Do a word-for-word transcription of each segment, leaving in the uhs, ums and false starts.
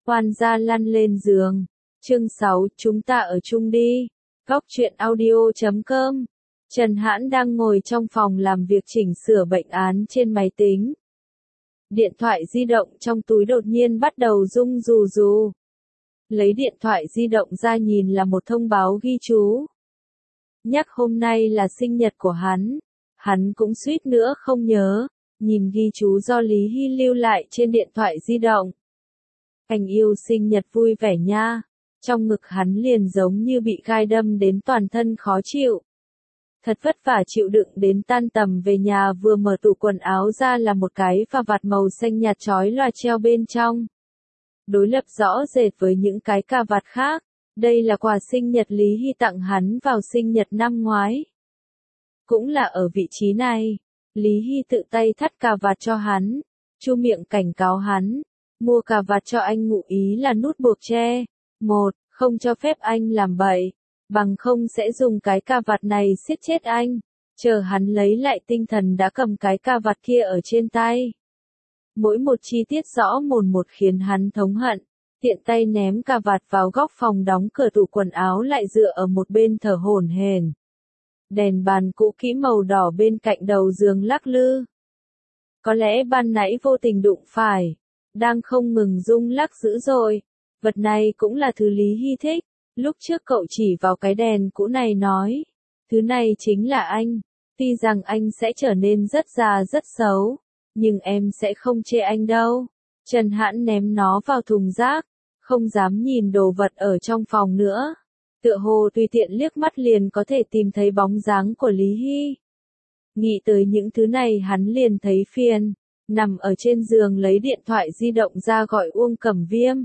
Oan gia lăn lên giường. Chương sáu, chúng ta ở chung đi. Góc truyện audio chấm com. Trần Hãn đang ngồi trong phòng làm việc chỉnh sửa bệnh án trên máy tính. Điện thoại di động trong túi đột nhiên bắt đầu rung rù rù. Lấy điện thoại di động ra nhìn là một thông báo ghi chú. Nhắc hôm nay là sinh nhật của hắn. Hắn cũng suýt nữa không nhớ. Nhìn ghi chú do Lý Hy lưu lại trên điện thoại di động. Anh yêu sinh nhật vui vẻ nha. Trong ngực hắn liền giống như bị gai đâm đến toàn thân khó chịu. Thật vất vả chịu đựng đến tan tầm về nhà, vừa mở tủ quần áo ra là một cái phà vạt màu xanh nhạt chói lòa treo bên trong. Đối lập rõ rệt với những cái cà vạt khác. Đây là quà sinh nhật Lý Hy tặng hắn vào sinh nhật năm ngoái. Cũng là ở vị trí này, Lý Hy tự tay thắt cà vạt cho hắn, chu miệng cảnh cáo hắn. Mua cà vạt cho anh ngụ ý là nút buộc tre. Một, không cho phép anh làm bậy. Bằng không sẽ dùng cái cà vạt này siết chết anh. Chờ hắn lấy lại tinh thần đã cầm cái cà vạt kia ở trên tay. Mỗi một chi tiết rõ mồn một khiến hắn thống hận. Tiện tay ném cà vạt vào góc phòng, đóng cửa tủ quần áo lại dựa ở một bên thở hổn hển. Đèn bàn cũ kỹ màu đỏ bên cạnh đầu giường lắc lư. Có lẽ ban nãy vô tình đụng phải. Đang không ngừng rung lắc dữ dội. Vật này cũng là thứ Lý Hy thích. Lúc trước cậu chỉ vào cái đèn cũ này nói. Thứ này chính là anh. Tuy rằng anh sẽ trở nên rất già rất xấu. Nhưng em sẽ không chê anh đâu. Trần Hãn ném nó vào thùng rác. Không dám nhìn đồ vật ở trong phòng nữa. Tựa hồ tùy tiện liếc mắt liền có thể tìm thấy bóng dáng của Lý Hy. Nghĩ tới những thứ này hắn liền thấy phiền. Nằm ở trên giường lấy điện thoại di động ra gọi Uông Cẩm Viêm.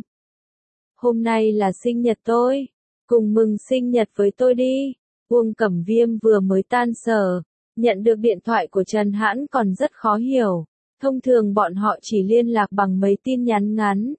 Hôm nay là sinh nhật tôi. Cùng mừng sinh nhật với tôi đi. Uông Cẩm Viêm vừa mới tan sở. Nhận được điện thoại của Trần Hãn còn rất khó hiểu. Thông thường bọn họ chỉ liên lạc bằng mấy tin nhắn ngắn.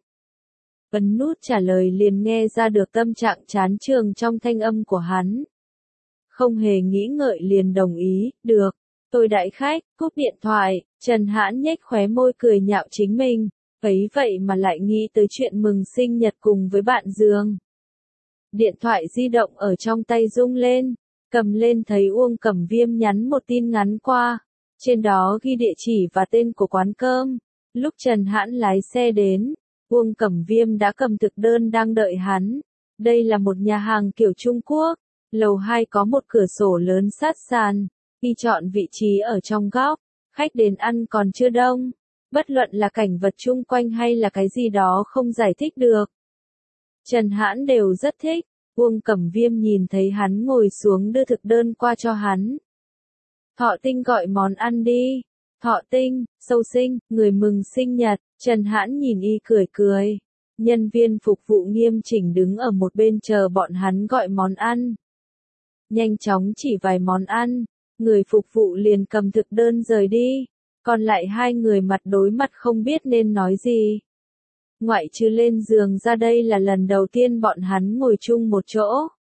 Ấn nút trả lời liền nghe ra được tâm trạng chán chường trong thanh âm của hắn. Không hề nghĩ ngợi liền đồng ý, được. Tôi đãi khách, cúp điện thoại. Trần Hãn nhếch khóe môi cười nhạo chính mình. Ấy vậy mà lại nghĩ tới chuyện mừng sinh nhật cùng với bạn giường. Điện thoại di động ở trong tay rung lên. Cầm lên thấy Uông Cẩm Viêm nhắn một tin ngắn qua. Trên đó ghi địa chỉ và tên của quán cơm. Lúc Trần Hãn lái xe đến, Uông Cẩm Viêm đã cầm thực đơn đang đợi hắn. Đây là một nhà hàng kiểu Trung Quốc. Lầu hai có một cửa sổ lớn sát sàn. Y chọn vị trí ở trong góc. Khách đến ăn còn chưa đông. Bất luận là cảnh vật chung quanh hay là cái gì đó không giải thích được. Trần Hãn đều rất thích. Uông Cẩm Viêm nhìn thấy hắn ngồi xuống đưa thực đơn qua cho hắn. Thọ Tinh gọi món ăn đi. Thọ Tinh, sâu sinh, người mừng sinh nhật. Trần Hãn nhìn y cười cười. Nhân viên phục vụ nghiêm chỉnh đứng ở một bên chờ bọn hắn gọi món ăn. Nhanh chóng chỉ vài món ăn. Người phục vụ liền cầm thực đơn rời đi. Còn lại hai người mặt đối mặt không biết nên nói gì. Ngoại trừ lên giường ra, đây là lần đầu tiên bọn hắn ngồi chung một chỗ.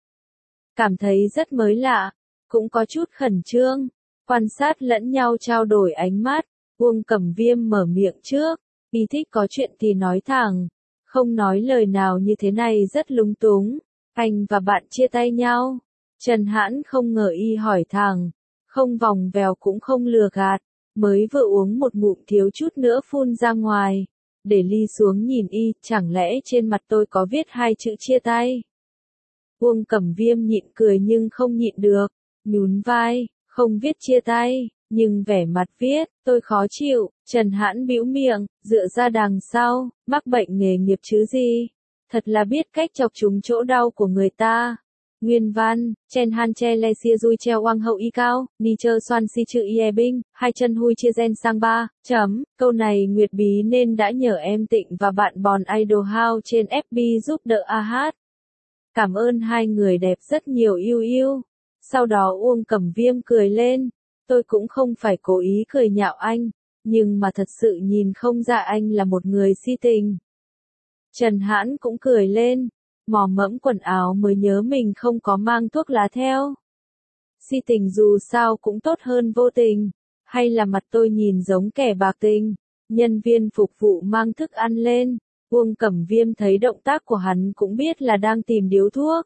Cảm thấy rất mới lạ. Cũng có chút khẩn trương. Quan sát lẫn nhau trao đổi ánh mắt. Uông Cẩm Viêm mở miệng trước. Y thích có chuyện thì nói thẳng. Không nói lời nào như thế này rất lúng túng. Anh và bạn chia tay nhau. Trần Hãn không ngờ y hỏi thẳng. Không vòng vèo cũng không lừa gạt. Mới vừa uống một ngụm thiếu chút nữa phun ra ngoài. Để ly xuống nhìn y, chẳng lẽ trên mặt tôi có viết hai chữ chia tay. Uông Cẩm Viêm nhịn cười nhưng không nhịn được. Nhún vai, không viết chia tay, nhưng vẻ mặt viết, tôi khó chịu. Trần Hãn bĩu miệng, dựa ra đằng sau, mắc bệnh nghề nghiệp chứ gì. Thật là biết cách chọc trúng chỗ đau của người ta. Nguyên văn, Chen Han Che Le Xia Dui Treo Oang Hậu Y Cao, Ni Chơ Xoan Si Chữ Ye Binh, hai chân hui chia gen sang ba, chấm, câu này Nguyệt Bí nên đã nhờ em Tịnh và bạn Bòn Idol House trên ép bê giúp đỡ a hát. Cảm ơn hai người đẹp rất nhiều yêu yêu. Sau đó Uông Cẩm Viêm cười lên, tôi cũng không phải cố ý cười nhạo anh, nhưng mà thật sự nhìn không ra anh là một người si tình. Trần Hãn cũng cười lên. Mò mẫm quần áo mới nhớ mình không có mang thuốc lá theo. Si tình dù sao cũng tốt hơn vô tình. Hay là mặt tôi nhìn giống kẻ bạc tình. Nhân viên phục vụ mang thức ăn lên. Uông Cẩm Viêm thấy động tác của hắn cũng biết là đang tìm điếu thuốc.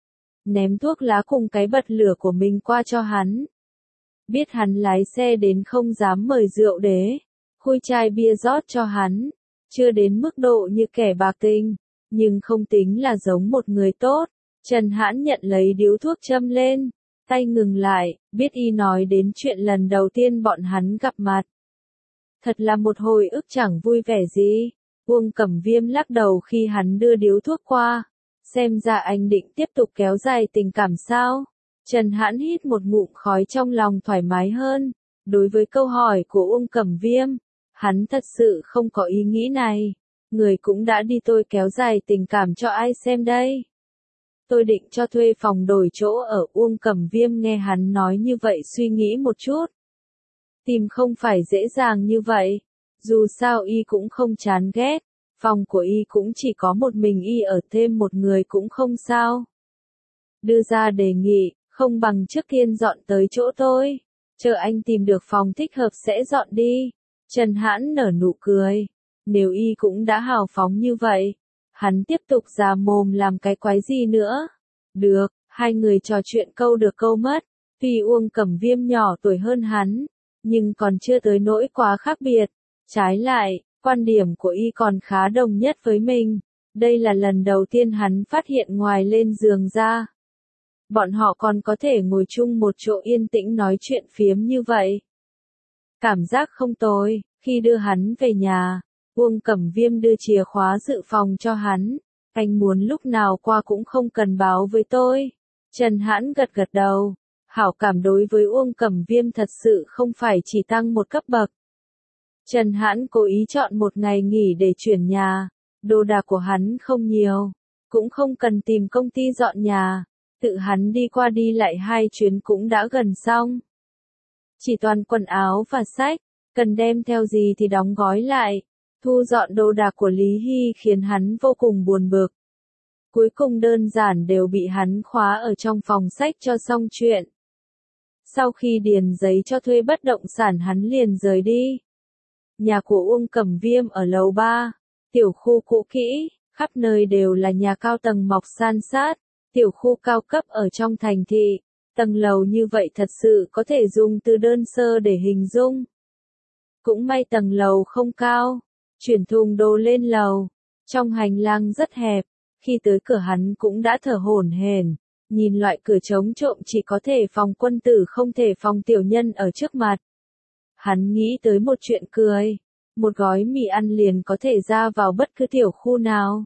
Ném thuốc lá cùng cái bật lửa của mình qua cho hắn. Biết hắn lái xe đến không dám mời rượu đế, khui chai bia rót cho hắn, chưa đến mức độ như kẻ bạc tình, nhưng không tính là giống một người tốt. Trần Hãn nhận lấy điếu thuốc châm lên, tay ngừng lại, biết y nói đến chuyện lần đầu tiên bọn hắn gặp mặt. Thật là một hồi ức chẳng vui vẻ gì. Uông Cẩm Viêm lắc đầu khi hắn đưa điếu thuốc qua. Xem ra anh định tiếp tục kéo dài tình cảm sao? Trần Hãn hít một ngụm khói trong lòng thoải mái hơn. Đối với câu hỏi của Uông Cẩm Viêm, hắn thật sự không có ý nghĩ này. Người cũng đã đi, tôi kéo dài tình cảm cho ai xem đây? Tôi định cho thuê phòng đổi chỗ ở. Uông Cẩm Viêm nghe hắn nói như vậy suy nghĩ một chút. Tìm không phải dễ dàng như vậy. Dù sao y cũng không chán ghét. Phòng của y cũng chỉ có một mình y ở, thêm một người cũng không sao. Đưa ra đề nghị, không bằng trước tiên dọn tới chỗ tôi. Chờ anh tìm được phòng thích hợp sẽ dọn đi. Trần Hãn nở nụ cười. Nếu y cũng đã hào phóng như vậy, hắn tiếp tục già mồm làm cái quái gì nữa. Được, hai người trò chuyện câu được câu mất. Tuy Uông Cẩm Viêm nhỏ tuổi hơn hắn, nhưng còn chưa tới nỗi quá khác biệt. Trái lại, quan điểm của y còn khá đồng nhất với mình. Đây là lần đầu tiên hắn phát hiện ngoài lên giường ra, bọn họ còn có thể ngồi chung một chỗ yên tĩnh nói chuyện phiếm như vậy. Cảm giác không tồi. Khi đưa hắn về nhà, Uông Cẩm Viêm đưa chìa khóa dự phòng cho hắn. Anh muốn lúc nào qua cũng không cần báo với tôi. Trần Hãn gật gật đầu. Hảo cảm đối với Uông Cẩm Viêm thật sự không phải chỉ tăng một cấp bậc. Trần Hãn cố ý chọn một ngày nghỉ để chuyển nhà. Đồ đạc của hắn không nhiều, cũng không cần tìm công ty dọn nhà. Tự hắn đi qua đi lại hai chuyến cũng đã gần xong. Chỉ toàn quần áo và sách, cần đem theo gì thì đóng gói lại. Thu dọn đồ đạc của Lý Hy khiến hắn vô cùng buồn bực. Cuối cùng đơn giản đều bị hắn khóa ở trong phòng sách cho xong chuyện. Sau khi điền giấy cho thuê bất động sản hắn liền rời đi. Nhà của Uông Cẩm Viêm ở lầu ba, tiểu khu cũ kỹ, khắp nơi đều là nhà cao tầng mọc san sát, tiểu khu cao cấp ở trong thành thị. Tầng lầu như vậy thật sự có thể dùng từ đơn sơ để hình dung. Cũng may tầng lầu không cao, chuyển thùng đồ lên lầu, trong hành lang rất hẹp, khi tới cửa hắn cũng đã thở hổn hển, nhìn loại cửa trống trộm chỉ có thể phòng quân tử không thể phòng tiểu nhân ở trước mặt. Hắn nghĩ tới một chuyện cười, một gói mì ăn liền có thể ra vào bất cứ tiểu khu nào.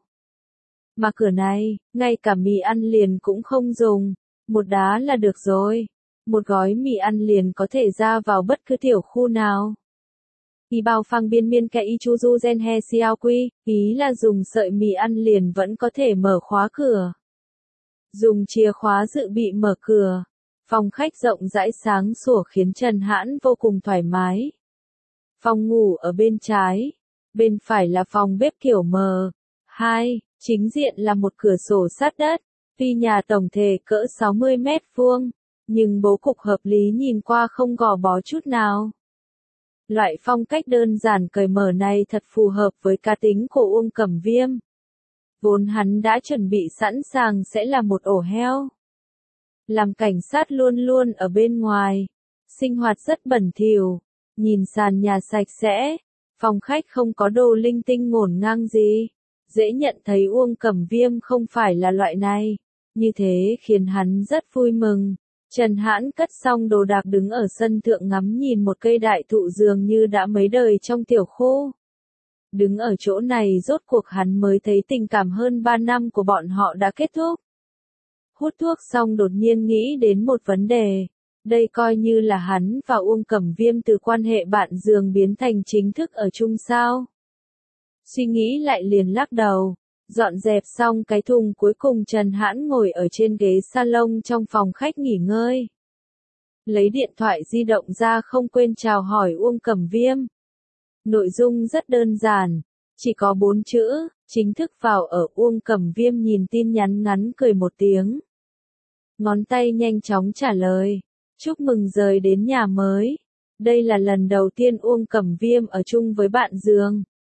Mà cửa này, ngay cả mì ăn liền cũng không dùng, một đá là được rồi. Một gói mì ăn liền có thể ra vào bất cứ tiểu khu nào. Y bao phang biên miên kẹ y chu du gen he xiao quy, ý là dùng sợi mì ăn liền vẫn có thể mở khóa cửa. Dùng chìa khóa dự bị mở cửa. Phòng khách rộng rãi sáng sủa khiến Trần Hãn vô cùng thoải mái. Phòng ngủ ở bên trái, bên phải là phòng bếp kiểu M hai, chính diện là một cửa sổ sát đất. Tuy nhà tổng thể cỡ sáu mươi mét vuông, nhưng bố cục hợp lý nhìn qua không gò bó chút nào. Loại phong cách đơn giản cởi mở này thật phù hợp với cá tính của Uông Cẩm Viêm. Vốn hắn đã chuẩn bị sẵn sàng sẽ là một ổ heo. Làm cảnh sát luôn luôn ở bên ngoài, sinh hoạt rất bẩn thỉu, nhìn sàn nhà sạch sẽ, phòng khách không có đồ linh tinh ngổn ngang gì. Dễ nhận thấy Uông Cẩm Viêm không phải là loại này, như thế khiến hắn rất vui mừng. Trần Hãn cất xong đồ đạc đứng ở sân thượng ngắm nhìn một cây đại thụ dường như đã mấy đời trong tiểu khu. Đứng ở chỗ này rốt cuộc hắn mới thấy tình cảm hơn ba năm của bọn họ đã kết thúc. Hút thuốc xong đột nhiên nghĩ đến một vấn đề. Đây coi như là hắn và Uông Cẩm Viêm từ quan hệ bạn giường biến thành chính thức ở chung sao. Suy nghĩ lại liền lắc đầu. Dọn dẹp xong cái thùng cuối cùng Trần Hãn ngồi ở trên ghế salon trong phòng khách nghỉ ngơi. Lấy điện thoại di động ra không quên chào hỏi Uông Cẩm Viêm. Nội dung rất đơn giản, chỉ có bốn chữ, chính thức vào ở. Uông Cẩm Viêm nhìn tin nhắn ngắn cười một tiếng. Ngón tay nhanh chóng trả lời, chúc mừng rời đến nhà mới. Đây là lần đầu tiên Uông Cẩm Viêm ở chung với bạn giường.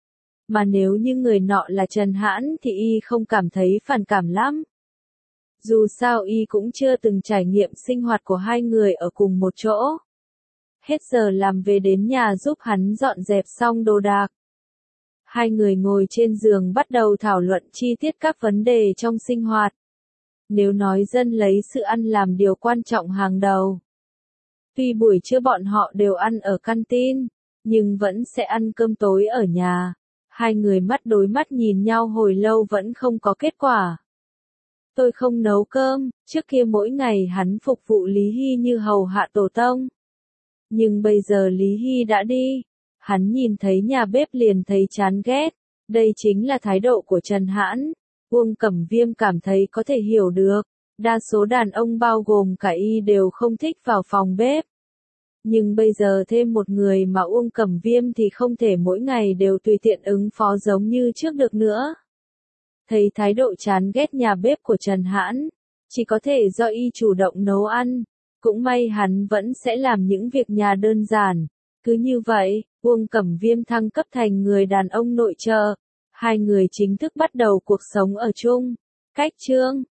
Mà nếu như người nọ là Trần Hãn thì y không cảm thấy phản cảm lắm. Dù sao y cũng chưa từng trải nghiệm sinh hoạt của hai người ở cùng một chỗ. Hết giờ làm về đến nhà giúp hắn dọn dẹp xong đồ đạc. Hai người ngồi trên giường bắt đầu thảo luận chi tiết các vấn đề trong sinh hoạt. Nếu nói dân lấy sự ăn làm điều quan trọng hàng đầu. Tuy buổi trưa bọn họ đều ăn ở canteen, nhưng vẫn sẽ ăn cơm tối ở nhà. Hai người mắt đối mắt nhìn nhau hồi lâu vẫn không có kết quả. Tôi không nấu cơm, trước kia mỗi ngày hắn phục vụ Lý Hy như hầu hạ tổ tông. Nhưng bây giờ Lý Hy đã đi, hắn nhìn thấy nhà bếp liền thấy chán ghét. Đây chính là thái độ của Trần Hãn. Uông Cẩm Viêm cảm thấy có thể hiểu được. Đa số đàn ông bao gồm cả y đều không thích vào phòng bếp. Nhưng bây giờ thêm một người mà Uông Cẩm Viêm thì không thể mỗi ngày đều tùy tiện ứng phó giống như trước được nữa. Thấy thái độ chán ghét nhà bếp của Trần Hãn, chỉ có thể do y chủ động nấu ăn. Cũng may hắn vẫn sẽ làm những việc nhà đơn giản. Cứ như vậy, Uông Cẩm Viêm thăng cấp thành người đàn ông nội trợ. Hai người chính thức bắt đầu cuộc sống ở chung. Cách chương